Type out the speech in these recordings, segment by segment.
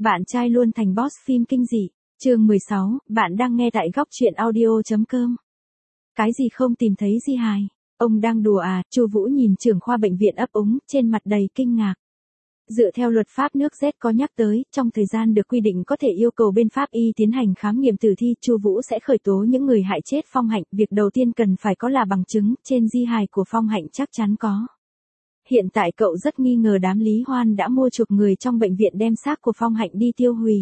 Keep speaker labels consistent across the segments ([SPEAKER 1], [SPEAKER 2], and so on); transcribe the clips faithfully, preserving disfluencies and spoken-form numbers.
[SPEAKER 1] Bạn trai luôn thành boss phim kinh dị. Chương mười sáu, bạn đang nghe tại góc truyện audio.com. Cái gì không tìm thấy di hài? Ông đang đùa à? Chu Vũ nhìn trưởng khoa bệnh viện ấp úng, trên mặt đầy kinh ngạc. Dựa theo luật pháp nước Z có nhắc tới, trong thời gian được quy định có thể yêu cầu bên pháp y tiến hành khám nghiệm tử thi, Chu Vũ sẽ khởi tố những người hại chết Phong Hạnh. Việc đầu tiên cần phải có là bằng chứng, trên di hài của Phong Hạnh chắc chắn có. Hiện tại cậu rất nghi ngờ đám Lý Hoan đã mua chuộc người trong bệnh viện đem xác của Phong Hạnh đi tiêu hủy.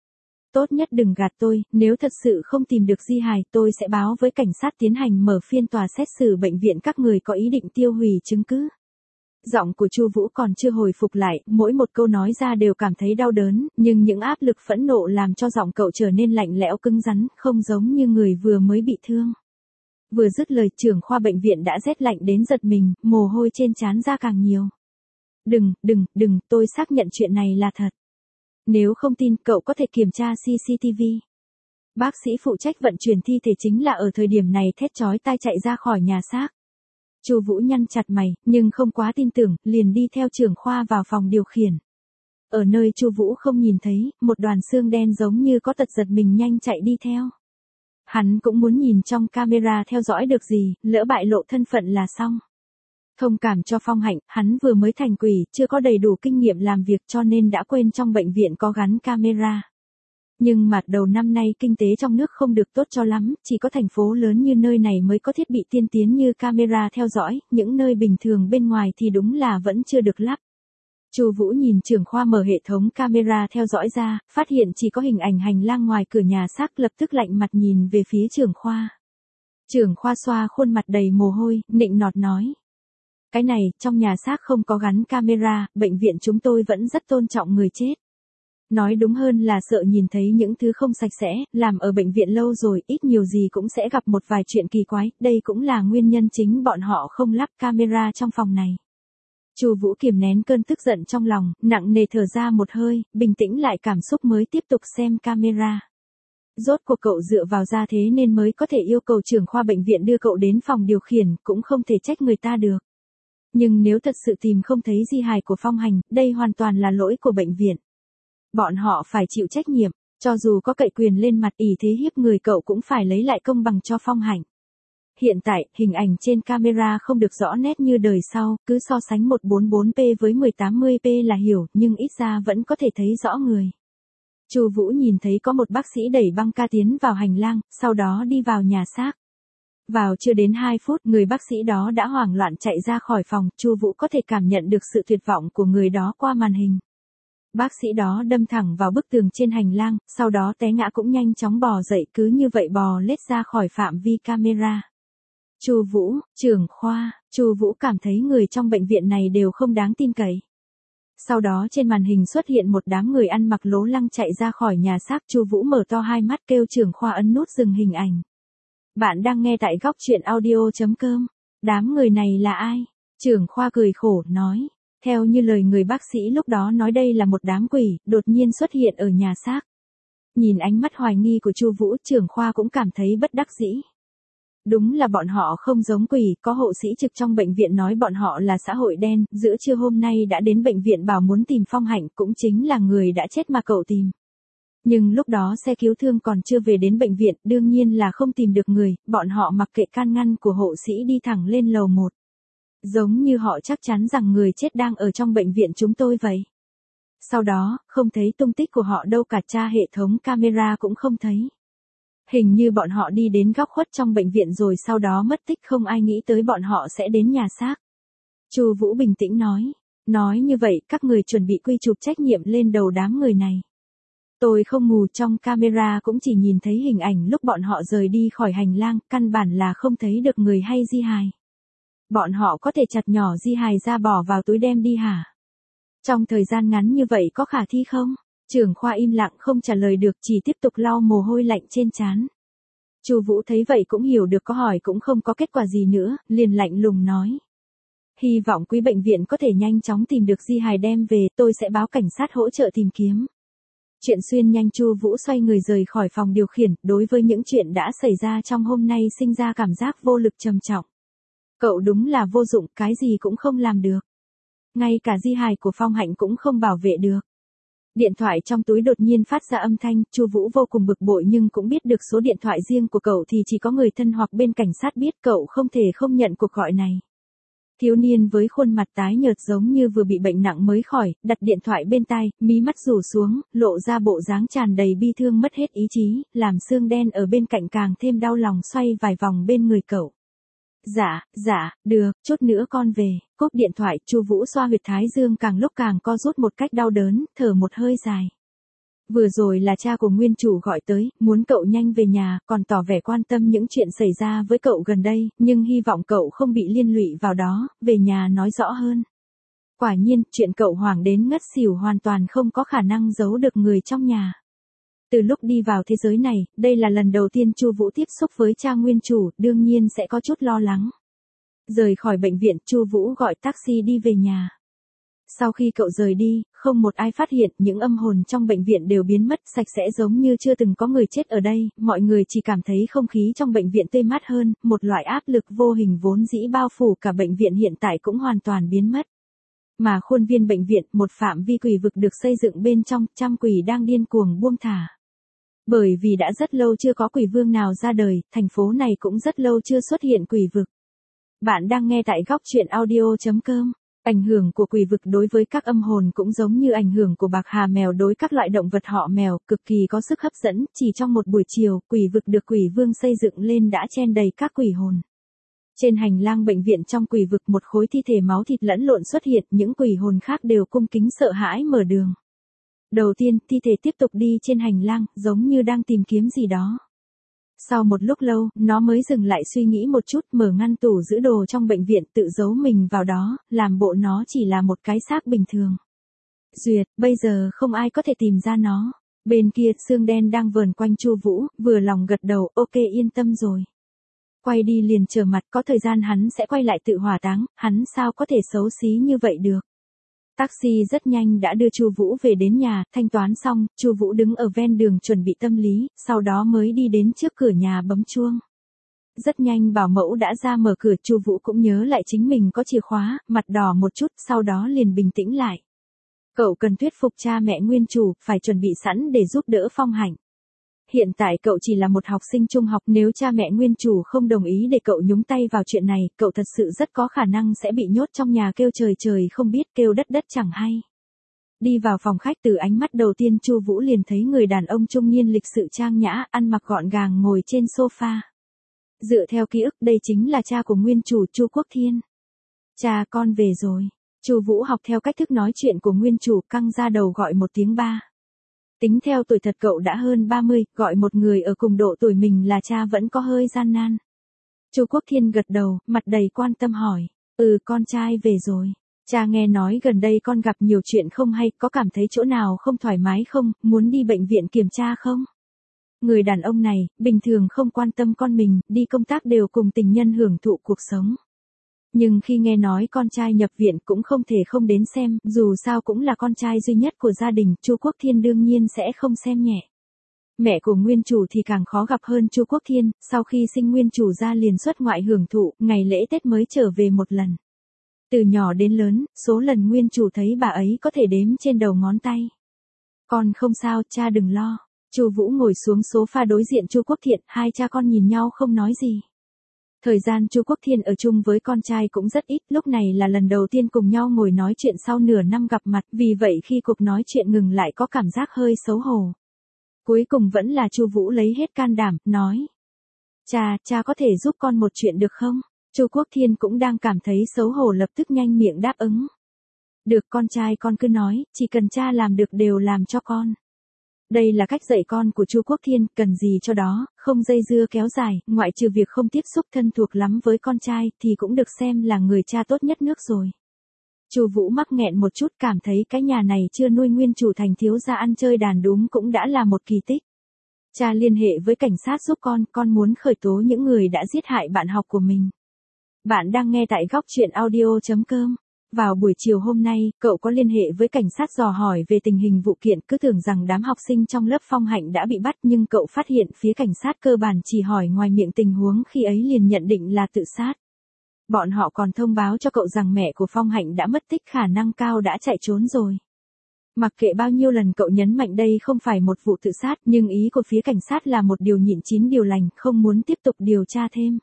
[SPEAKER 1] Tốt nhất đừng gạt tôi, nếu thật sự không tìm được di hài, tôi sẽ báo với cảnh sát tiến hành mở phiên tòa xét xử bệnh viện các người có ý định tiêu hủy chứng cứ. Giọng của Chu Vũ còn chưa hồi phục lại, mỗi một câu nói ra đều cảm thấy đau đớn, nhưng những áp lực phẫn nộ làm cho giọng cậu trở nên lạnh lẽo cứng rắn, không giống như người vừa mới bị thương. Vừa dứt lời, trưởng khoa bệnh viện đã rét lạnh đến giật mình, mồ hôi trên trán ra càng nhiều. Đừng, đừng, đừng, tôi xác nhận chuyện này là thật. Nếu không tin, cậu có thể kiểm tra xê xê tê vê. Bác sĩ phụ trách vận chuyển thi thể chính là ở thời điểm này thét chói tai chạy ra khỏi nhà xác. Chu Vũ nhăn chặt mày, nhưng không quá tin tưởng, liền đi theo trưởng khoa vào phòng điều khiển. Ở nơi Chu Vũ không nhìn thấy, một đoàn xương đen giống như có tật giật mình nhanh chạy đi theo. Hắn cũng muốn nhìn trong camera theo dõi được gì, lỡ bại lộ thân phận là xong. Thông cảm cho Phong Hạnh, hắn vừa mới thành quỷ, chưa có đầy đủ kinh nghiệm làm việc cho nên đã quên trong bệnh viện có gắn camera. Nhưng mà đầu năm nay kinh tế trong nước không được tốt cho lắm, chỉ có thành phố lớn như nơi này mới có thiết bị tiên tiến như camera theo dõi, những nơi bình thường bên ngoài thì đúng là vẫn chưa được lắp. Chu Vũ nhìn trưởng khoa mở hệ thống camera theo dõi ra, phát hiện chỉ có hình ảnh hành lang ngoài cửa nhà xác, lập tức lạnh mặt nhìn về phía trưởng khoa. Trưởng khoa xoa khuôn mặt đầy mồ hôi, nịnh nọt nói. Cái này, trong nhà xác không có gắn camera, bệnh viện chúng tôi vẫn rất tôn trọng người chết. Nói đúng hơn là sợ nhìn thấy những thứ không sạch sẽ, làm ở bệnh viện lâu rồi, ít nhiều gì cũng sẽ gặp một vài chuyện kỳ quái, đây cũng là nguyên nhân chính bọn họ không lắp camera trong phòng này. Chu Vũ kiềm nén cơn tức giận trong lòng, nặng nề thở ra một hơi, bình tĩnh lại cảm xúc mới tiếp tục xem camera. Rốt cuộc cậu dựa vào ra thế nên mới có thể yêu cầu trưởng khoa bệnh viện đưa cậu đến phòng điều khiển, cũng không thể trách người ta được. Nhưng nếu thật sự tìm không thấy di hài của Phong Hành, đây hoàn toàn là lỗi của bệnh viện. Bọn họ phải chịu trách nhiệm, cho dù có cậy quyền lên mặt ỷ thế hiếp người, cậu cũng phải lấy lại công bằng cho Phong Hạnh. Hiện tại, hình ảnh trên camera không được rõ nét như đời sau, cứ so sánh một trăm bốn mươi bốn p với mười tám mươi p là hiểu, nhưng ít ra vẫn có thể thấy rõ người. Chu Vũ nhìn thấy có một bác sĩ đẩy băng ca tiến vào hành lang, sau đó đi vào nhà xác. Vào chưa đến hai phút, người bác sĩ đó đã hoảng loạn chạy ra khỏi phòng, Chu Vũ có thể cảm nhận được sự tuyệt vọng của người đó qua màn hình. Bác sĩ đó đâm thẳng vào bức tường trên hành lang, sau đó té ngã cũng nhanh chóng bò dậy, cứ như vậy bò lết ra khỏi phạm vi camera. Chu Vũ, trưởng khoa, Chu Vũ cảm thấy người trong bệnh viện này đều không đáng tin cậy. Sau đó trên màn hình xuất hiện một đám người ăn mặc lố lăng chạy ra khỏi nhà xác, Chu Vũ mở to hai mắt kêu trưởng khoa ấn nút dừng hình ảnh. Bạn đang nghe tại góc truyện audio.com. Đám người này là ai? Trưởng khoa cười khổ, nói. Theo như lời người bác sĩ lúc đó nói, đây là một đám quỷ, đột nhiên xuất hiện ở nhà xác. Nhìn ánh mắt hoài nghi của Chu Vũ, trưởng khoa cũng cảm thấy bất đắc dĩ. Đúng là bọn họ không giống quỷ, có hộ sĩ trực trong bệnh viện nói bọn họ là xã hội đen, giữa trưa hôm nay đã đến bệnh viện bảo muốn tìm Phong Hạnh, cũng chính là người đã chết mà cậu tìm. Nhưng lúc đó xe cứu thương còn chưa về đến bệnh viện, đương nhiên là không tìm được người, bọn họ mặc kệ can ngăn của hộ sĩ đi thẳng lên lầu một. Giống như họ chắc chắn rằng người chết đang ở trong bệnh viện chúng tôi vậy. Sau đó, không thấy tung tích của họ đâu cả, tra hệ thống camera cũng không thấy. Hình như bọn họ đi đến góc khuất trong bệnh viện rồi sau đó mất tích, không ai nghĩ tới bọn họ sẽ đến nhà xác. Chu Vũ bình tĩnh nói. Nói như vậy, các người chuẩn bị quy chụp trách nhiệm lên đầu đám người này. Tôi không mù, trong camera cũng chỉ nhìn thấy hình ảnh lúc bọn họ rời đi khỏi hành lang, căn bản là không thấy được người hay di hài. Bọn họ có thể chặt nhỏ di hài ra bỏ vào túi đem đi hả? Trong thời gian ngắn như vậy có khả thi không? Trưởng khoa im lặng không trả lời được, chỉ tiếp tục lau mồ hôi lạnh trên trán. Chu Vũ thấy vậy cũng hiểu được, có hỏi cũng không có kết quả gì nữa, liền lạnh lùng nói. Hy vọng quý bệnh viện có thể nhanh chóng tìm được di hài đem về, tôi sẽ báo cảnh sát hỗ trợ tìm kiếm. Chuyện xuyên nhanh, Chu Vũ xoay người rời khỏi phòng điều khiển, đối với những chuyện đã xảy ra trong hôm nay sinh ra cảm giác vô lực trầm trọng. Cậu đúng là vô dụng, cái gì cũng không làm được. Ngay cả di hài của Phong Hạnh cũng không bảo vệ được. Điện thoại trong túi đột nhiên phát ra âm thanh, Chu Vũ vô cùng bực bội nhưng cũng biết được số điện thoại riêng của cậu thì chỉ có người thân hoặc bên cảnh sát biết, cậu không thể không nhận cuộc gọi này. Thiếu niên với khuôn mặt tái nhợt giống như vừa bị bệnh nặng mới khỏi, đặt điện thoại bên tai, mí mắt rủ xuống, lộ ra bộ dáng tràn đầy bi thương mất hết ý chí, làm xương đen ở bên cạnh càng thêm đau lòng xoay vài vòng bên người cậu. Dạ, dạ, được, chút nữa con về. Cúp điện thoại, Chu Vũ xoa huyệt thái dương càng lúc càng co rút một cách đau đớn, thở một hơi dài. Vừa rồi là cha của nguyên chủ gọi tới, muốn cậu nhanh về nhà, còn tỏ vẻ quan tâm những chuyện xảy ra với cậu gần đây, nhưng hy vọng cậu không bị liên lụy vào đó, về nhà nói rõ hơn. Quả nhiên, chuyện cậu hoảng đến ngất xỉu hoàn toàn không có khả năng giấu được người trong nhà. Từ lúc đi vào thế giới này, đây là lần đầu tiên Chu Vũ tiếp xúc với cha nguyên chủ, đương nhiên sẽ có chút lo lắng. Rời khỏi bệnh viện, Chu Vũ gọi taxi đi về nhà. Sau khi cậu rời đi, không một ai phát hiện, những âm hồn trong bệnh viện đều biến mất, sạch sẽ giống như chưa từng có người chết ở đây, mọi người chỉ cảm thấy không khí trong bệnh viện tươi mát hơn, một loại áp lực vô hình vốn dĩ bao phủ cả bệnh viện hiện tại cũng hoàn toàn biến mất. Mà khuôn viên bệnh viện, một phạm vi quỷ vực được xây dựng bên trong, trăm quỷ đang điên cuồng buông thả. Bởi vì đã rất lâu chưa có quỷ vương nào ra đời, thành phố này cũng rất lâu chưa xuất hiện quỷ vực. Bạn đang nghe tại góc truyện audio chấm com. Ảnh hưởng của quỷ vực đối với các âm hồn cũng giống như ảnh hưởng của bạc hà mèo đối các loại động vật họ mèo, cực kỳ có sức hấp dẫn, chỉ trong một buổi chiều, quỷ vực được quỷ vương xây dựng lên đã chen đầy các quỷ hồn. Trên hành lang bệnh viện trong quỷ vực một khối thi thể máu thịt lẫn lộn xuất hiện, những quỷ hồn khác đều cung kính sợ hãi mở đường. Đầu tiên, thi thể tiếp tục đi trên hành lang, giống như đang tìm kiếm gì đó. Sau một lúc lâu, nó mới dừng lại suy nghĩ một chút, mở ngăn tủ giữ đồ trong bệnh viện, tự giấu mình vào đó, làm bộ nó chỉ là một cái xác bình thường. Duyệt, bây giờ không ai có thể tìm ra nó. Bên kia, xương đen đang vờn quanh Chu Vũ, vừa lòng gật đầu, ok yên tâm rồi. Quay đi liền trở mặt, có thời gian hắn sẽ quay lại tự hỏa táng, hắn sao có thể xấu xí như vậy được. Taxi rất nhanh đã đưa Chu Vũ về đến nhà, thanh toán xong, Chu Vũ đứng ở ven đường chuẩn bị tâm lý, sau đó mới đi đến trước cửa nhà bấm chuông. Rất nhanh bảo mẫu đã ra mở cửa, Chu Vũ cũng nhớ lại chính mình có chìa khóa, mặt đỏ một chút, sau đó liền bình tĩnh lại. Cậu cần thuyết phục cha mẹ nguyên chủ, phải chuẩn bị sẵn để giúp đỡ Phong Hạnh. Hiện tại cậu chỉ là một học sinh trung học, nếu cha mẹ nguyên chủ không đồng ý để cậu nhúng tay vào chuyện này, cậu thật sự rất có khả năng sẽ bị nhốt trong nhà kêu trời trời không biết, kêu đất đất chẳng hay. Đi vào phòng khách, từ ánh mắt đầu tiên Chu Vũ liền thấy người đàn ông trung niên lịch sự trang nhã, ăn mặc gọn gàng ngồi trên sofa. Dựa theo ký ức, đây chính là cha của nguyên chủ Chu Quốc Thiên. Cha, con về rồi. Chu Vũ học theo cách thức nói chuyện của nguyên chủ, căng ra đầu gọi một tiếng ba. Tính theo tuổi thật cậu đã hơn ba mươi, gọi một người ở cùng độ tuổi mình là cha vẫn có hơi gian nan. Chu Quốc Thiên gật đầu, mặt đầy quan tâm hỏi, ừ con trai về rồi. Cha nghe nói gần đây con gặp nhiều chuyện không hay, có cảm thấy chỗ nào không thoải mái không, muốn đi bệnh viện kiểm tra không? Người đàn ông này, bình thường không quan tâm con mình, đi công tác đều cùng tình nhân hưởng thụ cuộc sống. Nhưng khi nghe nói con trai nhập viện cũng không thể không đến xem, dù sao cũng là con trai duy nhất của gia đình, Chu Quốc Thiên đương nhiên sẽ không xem nhẹ. Mẹ của nguyên chủ thì càng khó gặp hơn Chu Quốc Thiên, sau khi sinh nguyên chủ ra liền xuất ngoại hưởng thụ, ngày lễ Tết mới trở về một lần. Từ nhỏ đến lớn, số lần nguyên chủ thấy bà ấy có thể đếm trên đầu ngón tay. Con không sao, cha đừng lo. Chu Vũ ngồi xuống sofa đối diện Chu Quốc Thiện, hai cha con nhìn nhau không nói gì. Thời gian Chu Quốc Thiên ở chung với con trai cũng rất ít, lúc này là lần đầu tiên cùng nhau ngồi nói chuyện sau nửa năm gặp mặt, vì vậy khi cuộc nói chuyện ngừng lại có cảm giác hơi xấu hổ. Cuối cùng vẫn là Chu Vũ lấy hết can đảm, nói. Cha, cha có thể giúp con một chuyện được không? Chu Quốc Thiên cũng đang cảm thấy xấu hổ lập tức nhanh miệng đáp ứng. Được con trai con cứ nói, chỉ cần cha làm được đều làm cho con. Đây là cách dạy con của Chu Quốc Thiên, cần gì cho đó, không dây dưa kéo dài, ngoại trừ việc không tiếp xúc thân thuộc lắm với con trai thì cũng được xem là người cha tốt nhất nước rồi. Chu Vũ mắc nghẹn một chút, cảm thấy cái nhà này chưa nuôi nguyên chủ thành thiếu gia ăn chơi đàn đúm cũng đã là một kỳ tích. Cha liên hệ với cảnh sát giúp con, con muốn khởi tố những người đã giết hại bạn học của mình. Bạn đang nghe tại góc truyện audio chấm com. Vào buổi chiều hôm nay, cậu có liên hệ với cảnh sát dò hỏi về tình hình vụ kiện, cứ tưởng rằng đám học sinh trong lớp Phong Hạnh đã bị bắt nhưng cậu phát hiện phía cảnh sát cơ bản chỉ hỏi ngoài miệng tình huống khi ấy liền nhận định là tự sát. Bọn họ còn thông báo cho cậu rằng mẹ của Phong Hạnh đã mất tích, khả năng cao đã chạy trốn rồi. Mặc kệ bao nhiêu lần cậu nhấn mạnh đây không phải một vụ tự sát, nhưng ý của phía cảnh sát là một điều nhịn chín điều lành, không muốn tiếp tục điều tra thêm.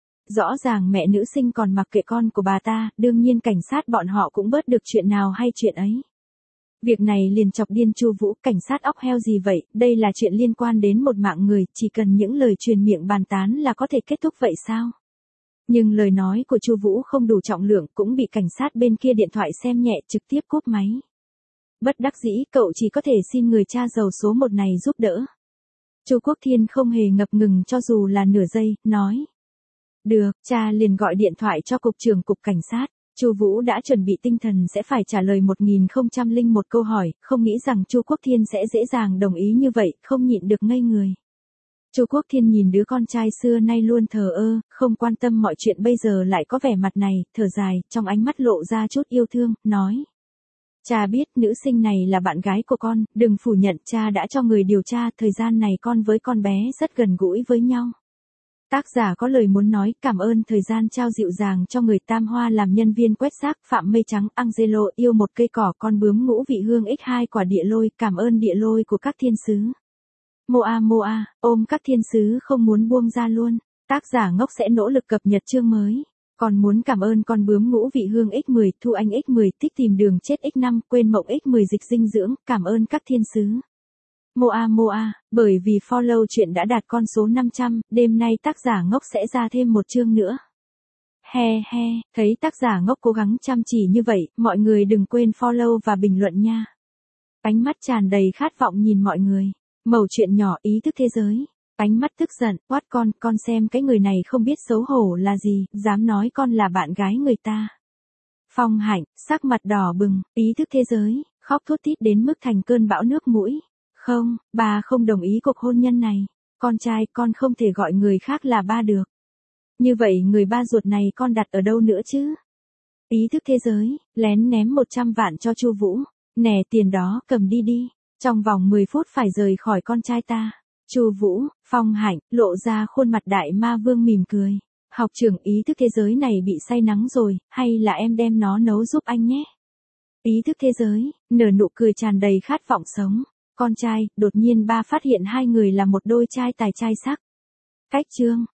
[SPEAKER 1] Rõ ràng mẹ nữ sinh còn mặc kệ con của bà ta, đương nhiên cảnh sát bọn họ cũng bớt được chuyện nào hay chuyện ấy. Việc này liền chọc điên Chu Vũ, cảnh sát óc heo gì vậy, đây là chuyện liên quan đến một mạng người, chỉ cần những lời truyền miệng bàn tán là có thể kết thúc vậy sao? Nhưng lời nói của Chu Vũ không đủ trọng lượng, cũng bị cảnh sát bên kia điện thoại xem nhẹ, trực tiếp cúp máy. Bất đắc dĩ, cậu chỉ có thể xin người cha giàu số một này giúp đỡ. Chu Quốc Thiên không hề ngập ngừng cho dù là nửa giây, nói: "Được." Cha liền gọi điện thoại cho cục trưởng cục cảnh sát. Chu Vũ đã chuẩn bị tinh thần sẽ phải trả lời một nghìn không trăm lẻ một câu hỏi, không nghĩ rằng Chu Quốc Thiên sẽ dễ dàng đồng ý như vậy, không nhịn được ngây người. Chu Quốc Thiên nhìn đứa con trai xưa nay luôn thờ ơ, không quan tâm mọi chuyện bây giờ lại có vẻ mặt này, thở dài, trong ánh mắt lộ ra chút yêu thương, nói: "Cha biết nữ sinh này là bạn gái của con, đừng phủ nhận, cha đã cho người điều tra, thời gian này con với con bé rất gần gũi với nhau." Tác giả có lời muốn nói, cảm ơn thời gian trao dịu dàng cho người Tam Hoa làm nhân viên quét rác, Phạm Mây Trắng, Angelo yêu một cây cỏ, con bướm ngũ vị hương x hai quả địa lôi, cảm ơn địa lôi của các thiên sứ. Moa Moa, ôm các thiên sứ không muốn buông ra luôn. Tác giả ngốc sẽ nỗ lực cập nhật chương mới. Còn muốn cảm ơn con bướm ngũ vị hương x mười, Thu Anh x mười, Thích tìm đường chết x năm, quên mộng x mười dịch dinh dưỡng, cảm ơn các thiên sứ. Moa Moa, bởi vì follow chuyện đã đạt con số năm trăm, đêm nay tác giả ngốc sẽ ra thêm một chương nữa. He he, thấy tác giả ngốc cố gắng chăm chỉ như vậy, mọi người đừng quên follow và bình luận nha. Ánh mắt tràn đầy khát vọng nhìn mọi người. Mẩu chuyện nhỏ, ý thức thế giới. Ánh mắt tức giận, quát con, con xem cái người này không biết xấu hổ là gì, dám nói con là bạn gái người ta. Phong Hạnh, sắc mặt đỏ bừng, ý thức thế giới, khóc thút thít đến mức thành cơn bão nước mũi. Không, bà không đồng ý cuộc hôn nhân này. Con trai, con không thể gọi người khác là ba được. Như vậy người ba ruột này con đặt ở đâu nữa chứ? Ý thức thế giới, lén ném một trăm vạn cho Chu Vũ. Nè tiền đó, cầm đi đi. Trong vòng mười phút phải rời khỏi con trai ta. Chu Vũ, Phong Hạnh, lộ ra khuôn mặt đại ma vương mỉm cười. Học trưởng, ý thức thế giới này bị say nắng rồi, hay là em đem nó nấu giúp anh nhé? Ý thức thế giới, nở nụ cười tràn đầy khát vọng sống. Con trai, đột nhiên ba phát hiện hai người là một đôi trai tài trai sắc. Cách chương.